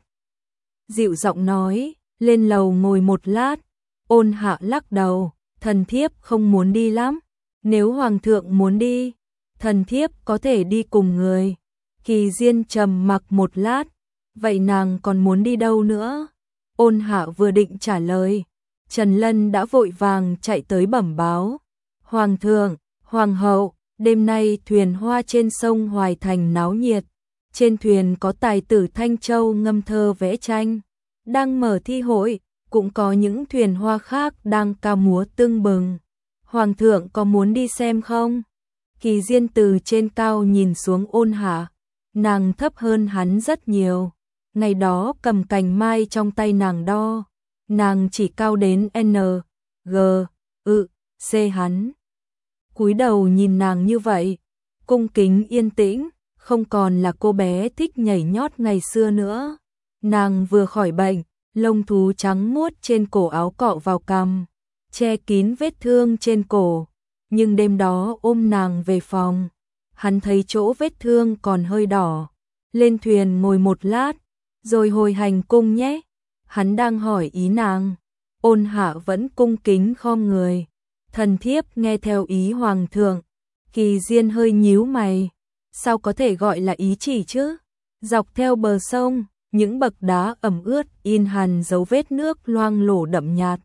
dịu giọng nói, lên lầu ngồi một lát. Ôn Hạ lắc đầu, thần thiếp không muốn đi lắm, nếu hoàng thượng muốn đi, thần thiếp có thể đi cùng người. Kỳ Diên trầm mặc một lát, vậy nàng còn muốn đi đâu nữa? Ôn Hạ vừa định trả lời, Trần Lân đã vội vàng chạy tới bẩm báo, hoàng thượng, hoàng hậu, đêm nay thuyền hoa trên sông Hoài Thành náo nhiệt, trên thuyền có tài tử Thanh Châu ngâm thơ vẽ tranh, đang mở thi hội, cũng có những thuyền hoa khác đang ca múa tưng bừng. Hoàng thượng có muốn đi xem không? Kỳ Diên từ trên cao nhìn xuống Ôn Hạ, nàng thấp hơn hắn rất nhiều. Ngày đó cầm cành mai trong tay nàng đo, nàng chỉ cao đến N, G, ự, C hắn. Cúi đầu nhìn nàng như vậy, cung kính yên tĩnh, không còn là cô bé thích nhảy nhót ngày xưa nữa. Nàng vừa khỏi bệnh, lông thú trắng muốt trên cổ áo cọ vào cằm, che kín vết thương trên cổ. Nhưng đêm đó ôm nàng về phòng, hắn thấy chỗ vết thương còn hơi đỏ. Lên thuyền ngồi một lát, rồi hồi hành cung nhé. Hắn đang hỏi ý nàng. Ôn Hạ vẫn cung kính khom người. Thần thiếp nghe theo ý hoàng thượng. Kỳ Diên hơi nhíu mày. Sao có thể gọi là ý chỉ chứ? Dọc theo bờ sông, những bậc đá ẩm ướt in hằn dấu vết nước loang lổ đậm nhạt.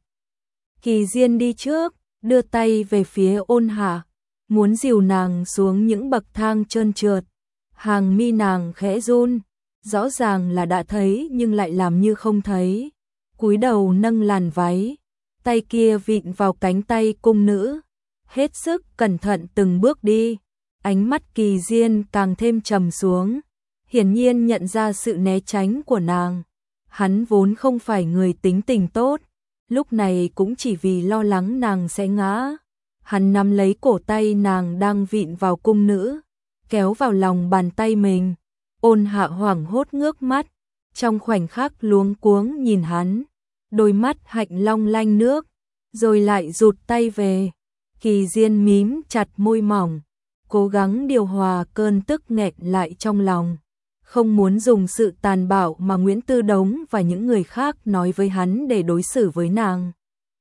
Kỳ Diên đi trước, đưa tay về phía Ôn Hạ, muốn dìu nàng xuống những bậc thang trơn trượt. Hàng mi nàng khẽ run, rõ ràng là đã thấy nhưng lại làm như không thấy. Cúi đầu nâng làn váy, tay kia vịn vào cánh tay cung nữ, hết sức cẩn thận từng bước đi. Ánh mắt Kỳ Diên càng thêm trầm xuống, hiển nhiên nhận ra sự né tránh của nàng. Hắn vốn không phải người tính tình tốt, lúc này cũng chỉ vì lo lắng nàng sẽ ngã. Hắn nắm lấy cổ tay nàng đang vịn vào cung nữ, kéo vào lòng bàn tay mình. Ôn Hạ hoảng hốt ngước mắt, trong khoảnh khắc luống cuống nhìn hắn, đôi mắt hạnh long lanh nước, rồi lại rụt tay về. Kỳ Diên mím chặt môi mỏng, cố gắng điều hòa cơn tức nghẹn lại trong lòng, không muốn dùng sự tàn bạo mà Nguyễn Tư Đống và những người khác nói với hắn để đối xử với nàng.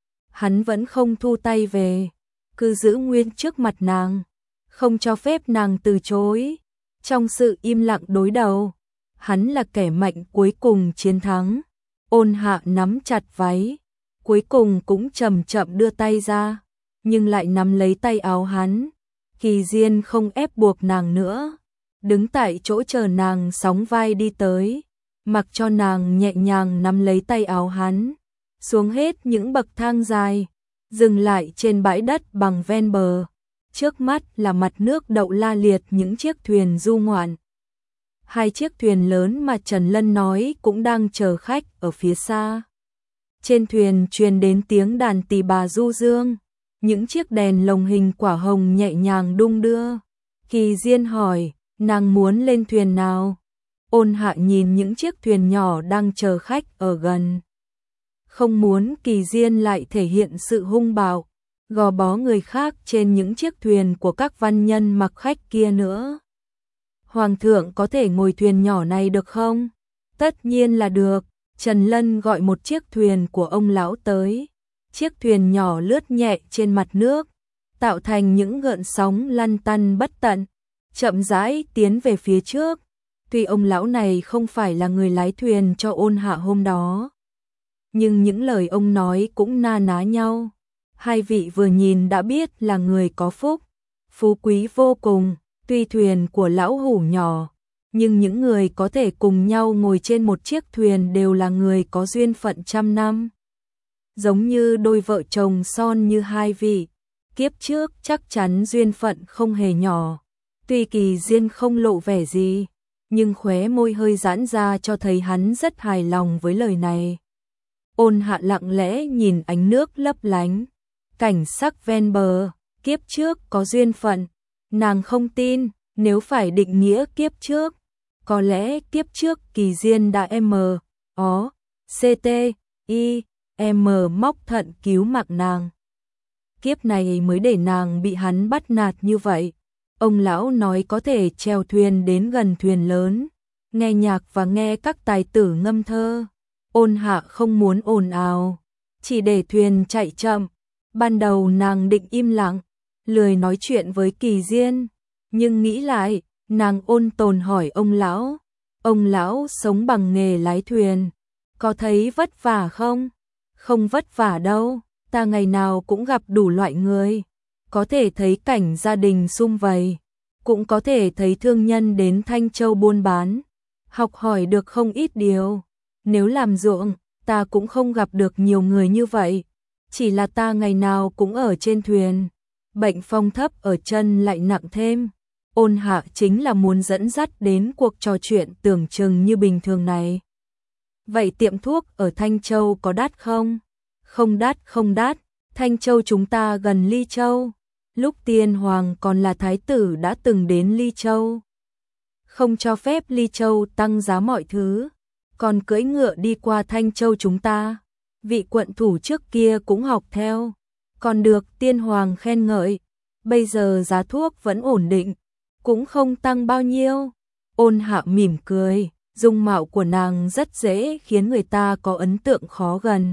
Hắn vẫn không thu tay về, cứ giữ nguyên trước mặt nàng, không cho phép nàng từ chối. Trong sự im lặng đối đầu, hắn là kẻ mạnh cuối cùng chiến thắng. Ôn Hạ nắm chặt váy, cuối cùng cũng chậm chậm đưa tay ra, nhưng lại nắm lấy tay áo hắn. Kỳ Diên không ép buộc nàng nữa, đứng tại chỗ chờ nàng sóng vai đi tới, mặc cho nàng nhẹ nhàng nắm lấy tay áo hắn, xuống hết những bậc thang dài, dừng lại trên bãi đất bằng ven bờ. Trước mắt là mặt nước đậu la liệt những chiếc thuyền du ngoạn. Hai chiếc thuyền lớn mà Trần Lân nói cũng đang chờ khách ở phía xa. Trên thuyền truyền đến tiếng đàn tỳ bà du dương, những chiếc đèn lồng hình quả hồng nhẹ nhàng đung đưa. Kỳ Diên hỏi, nàng muốn lên thuyền nào? Ôn Hạ nhìn những chiếc thuyền nhỏ đang chờ khách ở gần. Không muốn Kỳ Diên lại thể hiện sự hung bạo, gò bó người khác trên những chiếc thuyền của các văn nhân mặc khách kia nữa. Hoàng thượng có thể ngồi thuyền nhỏ này được không? Tất nhiên là được. Trần Lân gọi một chiếc thuyền của ông lão tới. Chiếc thuyền nhỏ lướt nhẹ trên mặt nước, tạo thành những gợn sóng lăn tăn bất tận, chậm rãi tiến về phía trước. Tuy ông lão này không phải là người lái thuyền cho Ôn Hạ hôm đó, nhưng những lời ông nói cũng na ná nhau. Hai vị vừa nhìn đã biết là người có phúc, phú quý vô cùng. Tuy thuyền của lão hủ nhỏ, nhưng những người có thể cùng nhau ngồi trên một chiếc thuyền đều là người có duyên phận trăm năm. Giống như đôi vợ chồng son như hai vị, kiếp trước chắc chắn duyên phận không hề nhỏ. Tuy Kỳ Diên không lộ vẻ gì, nhưng khóe môi hơi giãn ra cho thấy hắn rất hài lòng với lời này. Ôn Hạ lặng lẽ nhìn ánh nước lấp lánh, cảnh sắc ven bờ, kiếp trước có duyên phận, nàng không tin, nếu phải định nghĩa kiếp trước, có lẽ kiếp trước Kỳ Diên đã M, ó, C T, I, M móc thận cứu mạng nàng. Kiếp này mới để nàng bị hắn bắt nạt như vậy. Ông lão nói có thể chèo thuyền đến gần thuyền lớn, nghe nhạc và nghe các tài tử ngâm thơ. Ôn Hạ không muốn ồn ào, chỉ để thuyền chạy chậm. Ban đầu nàng định im lặng, lười nói chuyện với Kỳ Diên, nhưng nghĩ lại, nàng ôn tồn hỏi ông lão. Ông lão sống bằng nghề lái thuyền, có thấy vất vả không? Không vất vả đâu, ta ngày nào cũng gặp đủ loại người. Có thể thấy cảnh gia đình sum vầy, cũng có thể thấy thương nhân đến Thanh Châu buôn bán, học hỏi được không ít điều. Nếu làm ruộng, ta cũng không gặp được nhiều người như vậy, chỉ là ta ngày nào cũng ở trên thuyền, bệnh phong thấp ở chân lại nặng thêm. Ôn Hạ chính là muốn dẫn dắt đến cuộc trò chuyện tưởng chừng như bình thường này. Vậy tiệm thuốc ở Thanh Châu có đắt không? Không đắt, không đắt, Thanh Châu chúng ta gần Ly Châu. Lúc Tiên Hoàng còn là thái tử đã từng đến Ly Châu. Không cho phép Ly Châu tăng giá mọi thứ, còn cưỡi ngựa đi qua Thanh Châu chúng ta. Vị quận thủ trước kia cũng học theo, còn được Tiên Hoàng khen ngợi. Bây giờ giá thuốc vẫn ổn định, cũng không tăng bao nhiêu. Ôn Hạ mỉm cười, dung mạo của nàng rất dễ khiến người ta có ấn tượng khó gần.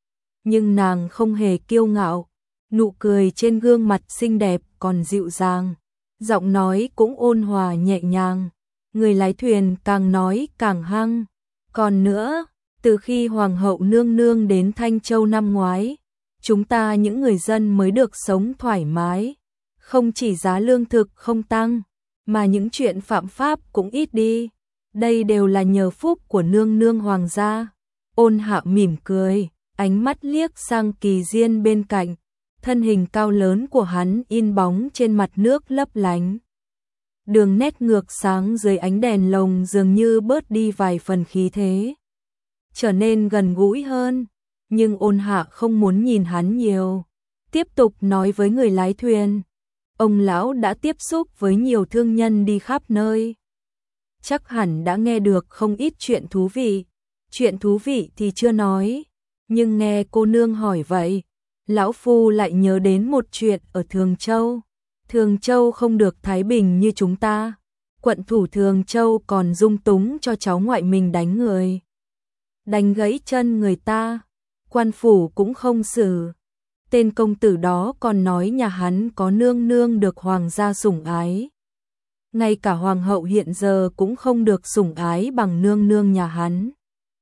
Nhưng nàng không hề kiêu ngạo, nụ cười trên gương mặt xinh đẹp còn dịu dàng, giọng nói cũng ôn hòa nhẹ nhàng. Người lái thuyền càng nói càng hăng. Còn nữa, từ khi Hoàng hậu nương nương đến Thanh Châu năm ngoái, chúng ta những người dân mới được sống thoải mái. Không chỉ giá lương thực không tăng, mà những chuyện phạm pháp cũng ít đi. Đây đều là nhờ phúc của nương nương hoàng gia. Ôn Hạ mỉm cười, ánh mắt liếc sang Kỳ Diên bên cạnh. Thân hình cao lớn của hắn in bóng trên mặt nước lấp lánh. Đường nét ngược sáng dưới ánh đèn lồng dường như bớt đi vài phần khí thế, trở nên gần gũi hơn. Nhưng Ôn Hạ không muốn nhìn hắn nhiều, tiếp tục nói với người lái thuyền. Ông lão đã tiếp xúc với nhiều thương nhân đi khắp nơi, chắc hẳn đã nghe được không ít chuyện thú vị. Chuyện thú vị thì chưa nói, nhưng nghe cô nương hỏi vậy, lão phu lại nhớ đến một chuyện ở Thường Châu. Thường Châu không được thái bình như chúng ta. Quận thủ Thường Châu còn dung túng cho cháu ngoại mình đánh người, đánh gãy chân người ta. Quan phủ cũng không xử. Tên công tử đó còn nói nhà hắn có nương nương được hoàng gia sủng ái. Ngay cả hoàng hậu hiện giờ cũng không được sủng ái bằng nương nương nhà hắn.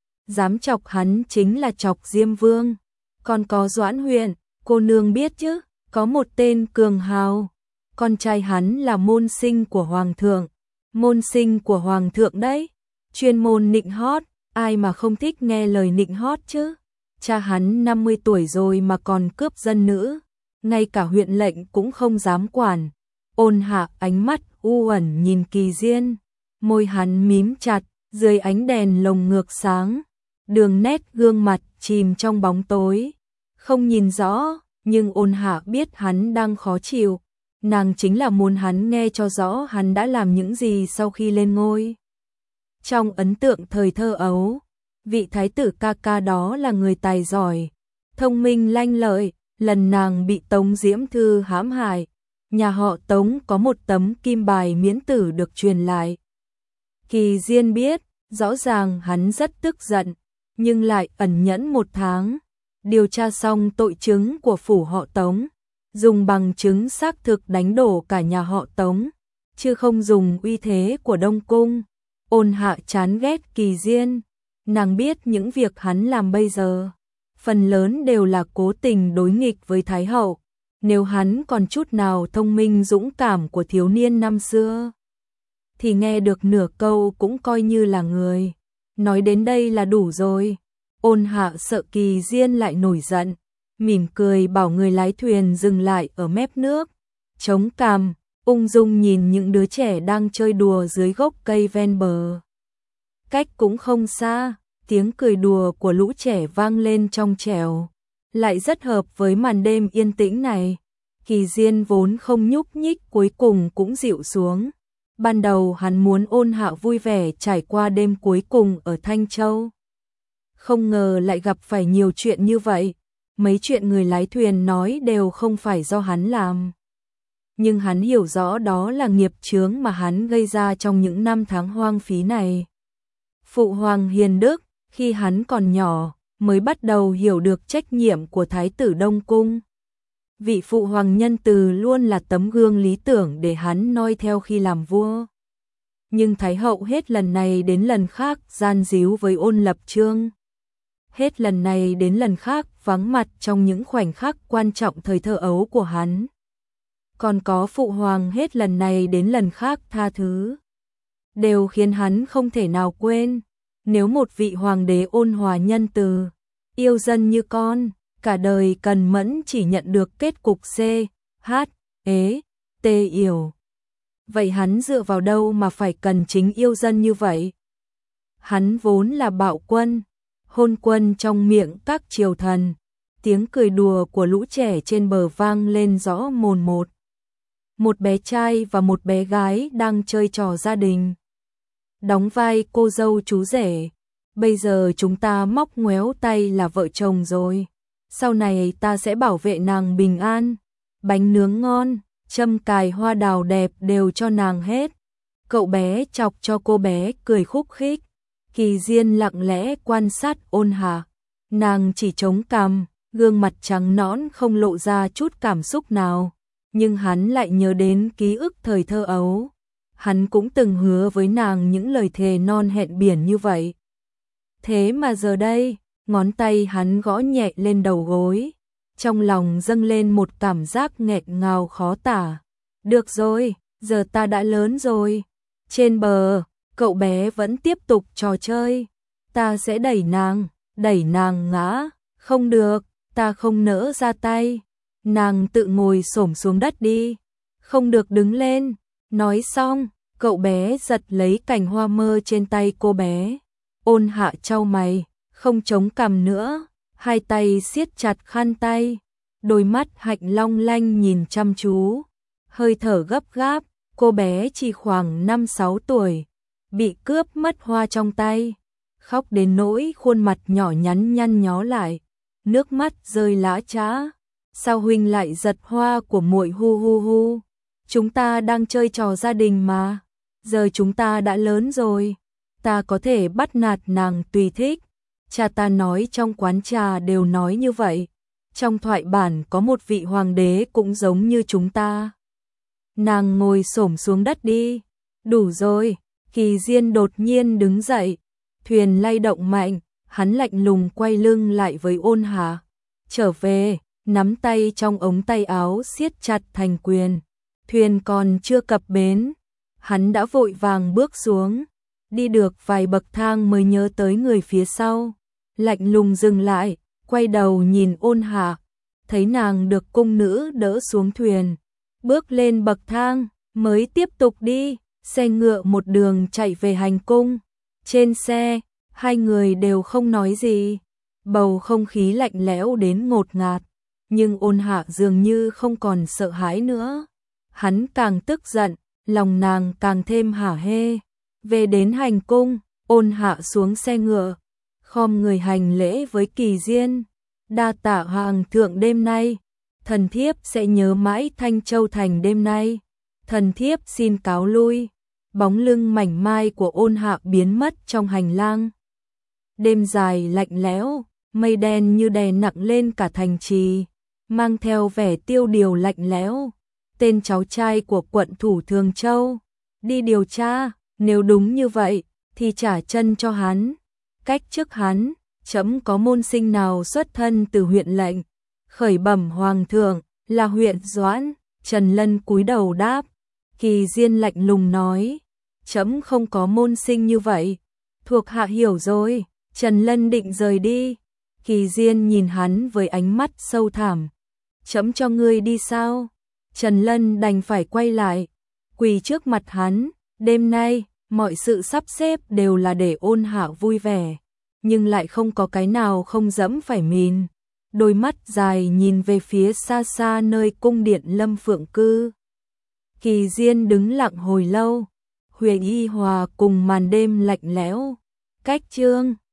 Dám chọc hắn chính là chọc Diêm Vương. Còn có Doãn huyện, cô nương biết chứ, có một tên cường hào, con trai hắn là môn sinh của hoàng thượng. Môn sinh của hoàng thượng đấy, chuyên môn nịnh hót, ai mà không thích nghe lời nịnh hót chứ. Cha hắn năm mươi tuổi rồi mà còn cướp dân nữ, ngay cả huyện lệnh cũng không dám quản. Ôn Hạ ánh mắt u uẩn nhìn Kỳ Diên, môi hắn mím chặt, dưới ánh đèn lồng ngược sáng, đường nét gương mặt chìm trong bóng tối, không nhìn rõ, nhưng Ôn Hạ biết hắn đang khó chịu. Nàng chính là muốn hắn nghe cho rõ hắn đã làm những gì sau khi lên ngôi. Trong ấn tượng thời thơ ấu, vị thái tử ca ca đó là người tài giỏi, thông minh lanh lợi. Lần nàng bị Tống Diễm Thư hãm hại, nhà họ Tống có một tấm kim bài miễn tử được truyền lại. Kỳ Diên biết, rõ ràng hắn rất tức giận, nhưng lại ẩn nhẫn một tháng. Điều tra xong tội chứng của phủ họ Tống, dùng bằng chứng xác thực đánh đổ cả nhà họ Tống, chứ không dùng uy thế của Đông Cung. Ôn Hạ chán ghét Kỳ Diên, nàng biết những việc hắn làm bây giờ, phần lớn đều là cố tình đối nghịch với Thái hậu. Nếu hắn còn chút nào thông minh dũng cảm của thiếu niên năm xưa, thì nghe được nửa câu cũng coi như là người. Nói đến đây là đủ rồi. Ôn Hạ sợ Kỳ Diên lại nổi giận, mỉm cười bảo người lái thuyền dừng lại ở mép nước, chống cằm. ung dung nhìn những đứa trẻ đang chơi đùa dưới gốc cây ven bờ. Cách cũng không xa, tiếng cười đùa của lũ trẻ vang lên trong trẻo, lại rất hợp với màn đêm yên tĩnh này. Kỳ Diên vốn không nhúc nhích cuối cùng cũng dịu xuống. Ban đầu hắn muốn Ôn Hạ vui vẻ trải qua đêm cuối cùng ở Thanh Châu. Không ngờ lại gặp phải nhiều chuyện như vậy. Mấy chuyện người lái thuyền nói đều không phải do hắn làm. Nhưng hắn hiểu rõ đó là nghiệp chướng mà hắn gây ra trong những năm tháng hoang phí này. Phụ hoàng hiền đức, khi hắn còn nhỏ, mới bắt đầu hiểu được trách nhiệm của Thái tử Đông Cung. Vị phụ hoàng nhân từ luôn là tấm gương lý tưởng để hắn noi theo khi làm vua. Nhưng Thái hậu hết lần này đến lần khác gian díu với Ôn Lập Chương. Hết lần này đến lần khác vắng mặt trong những khoảnh khắc quan trọng thời thơ ấu của hắn. Còn có phụ hoàng hết lần này đến lần khác tha thứ. Đều khiến hắn không thể nào quên. Nếu một vị hoàng đế ôn hòa nhân từ, yêu dân như con, cả đời cần mẫn chỉ nhận được kết cục C, H, ế, T yểu. Vậy hắn dựa vào đâu mà phải cần chính yêu dân như vậy? Hắn vốn là bạo quân, hôn quân trong miệng các triều thần. Tiếng cười đùa của lũ trẻ trên bờ vang lên rõ mồn một. Một bé trai và một bé gái đang chơi trò gia đình. Đóng vai cô dâu chú rể. Bây giờ chúng ta móc ngoéo tay là vợ chồng rồi. Sau này ta sẽ bảo vệ nàng bình an. Bánh nướng ngon, châm cài hoa đào đẹp đều cho nàng hết. Cậu bé chọc cho cô bé cười khúc khích. Kỳ Diên lặng lẽ quan sát Ôn Hạ. Nàng chỉ chống cằm, gương mặt trắng nõn không lộ ra chút cảm xúc nào. Nhưng hắn lại nhớ đến ký ức thời thơ ấu. Hắn cũng từng hứa với nàng những lời thề non hẹn biển như vậy. Thế mà giờ đây, ngón tay hắn gõ nhẹ lên đầu gối. Trong lòng dâng lên một cảm giác nghẹn ngào khó tả. Được rồi, giờ ta đã lớn rồi. Trên bờ, cậu bé vẫn tiếp tục trò chơi. Ta sẽ đẩy nàng, đẩy nàng ngã. Không được, ta không nỡ ra tay. Nàng tự ngồi xổm xuống đất đi. Không được đứng lên. Nói xong, cậu bé giật lấy cành hoa mơ trên tay cô bé. Ôn Hạ chau mày, không chống cằm nữa, hai tay siết chặt khăn tay, đôi mắt hạnh long lanh nhìn chăm chú, hơi thở gấp gáp. Cô bé chỉ khoảng năm sáu tuổi, bị cướp mất hoa trong tay, khóc đến nỗi khuôn mặt nhỏ nhắn nhăn nhó lại, nước mắt rơi lã chã. Sao huynh lại giật hoa của muội? Hu hu hu. Chúng ta đang chơi trò gia đình mà. Giờ chúng ta đã lớn rồi. Ta có thể bắt nạt nàng tùy thích. Cha ta nói trong quán trà đều nói như vậy. Trong thoại bản có một vị hoàng đế cũng giống như chúng ta. Nàng ngồi xổm xuống đất đi. Đủ rồi. Kỳ Diên đột nhiên đứng dậy. Thuyền lay động mạnh. Hắn lạnh lùng quay lưng lại với Ôn Hạ. Trở về. Nắm tay trong ống tay áo siết chặt thành quyền. Thuyền còn chưa cập bến, hắn đã vội vàng bước xuống. Đi được vài bậc thang mới nhớ tới người phía sau. Lạnh lùng dừng lại, quay đầu nhìn Ôn Hạ. Thấy nàng được cung nữ đỡ xuống thuyền. Bước lên bậc thang, mới tiếp tục đi. Xe ngựa một đường chạy về hành cung. Trên xe, hai người đều không nói gì. Bầu không khí lạnh lẽo đến ngột ngạt. Nhưng Ôn Hạ dường như không còn sợ hãi nữa. Hắn càng tức giận, lòng nàng càng thêm hả hê. Về đến hành cung, Ôn Hạ xuống xe ngựa, khom người hành lễ với Kỳ Diên. Đa tạ hoàng thượng đêm nay, thần thiếp sẽ nhớ mãi Thanh Châu thành đêm nay. Thần thiếp xin cáo lui. Bóng lưng mảnh mai của Ôn Hạ biến mất trong hành lang. Đêm dài lạnh lẽo, mây đen như đè nặng lên cả thành trì, mang theo vẻ tiêu điều lạnh lẽo. Tên cháu trai của quận thủ Thường Châu, đi điều tra, nếu đúng như vậy, thì trả chân cho hắn. Cách trước hắn, chấm có môn sinh nào xuất thân từ huyện lệnh. Khởi bẩm hoàng thượng, là huyện Doãn. Trần Lân cúi đầu đáp. Kỳ Diên lạnh lùng nói, chấm không có môn sinh như vậy. Thuộc hạ hiểu rồi. Trần Lân định rời đi. Kỳ Diên nhìn hắn với ánh mắt sâu thẳm. Chấm cho ngươi đi sao? Trần Lân đành phải quay lại, quỳ trước mặt hắn, đêm nay, mọi sự sắp xếp đều là để ôn hạ vui vẻ, nhưng lại không có cái nào không dẫm phải mìn. Đôi mắt dài nhìn về phía xa xa nơi cung điện Lâm Phượng cư. Kỳ Diên đứng lặng hồi lâu, Huyền Y Hòa cùng màn đêm lạnh lẽo. Cách chương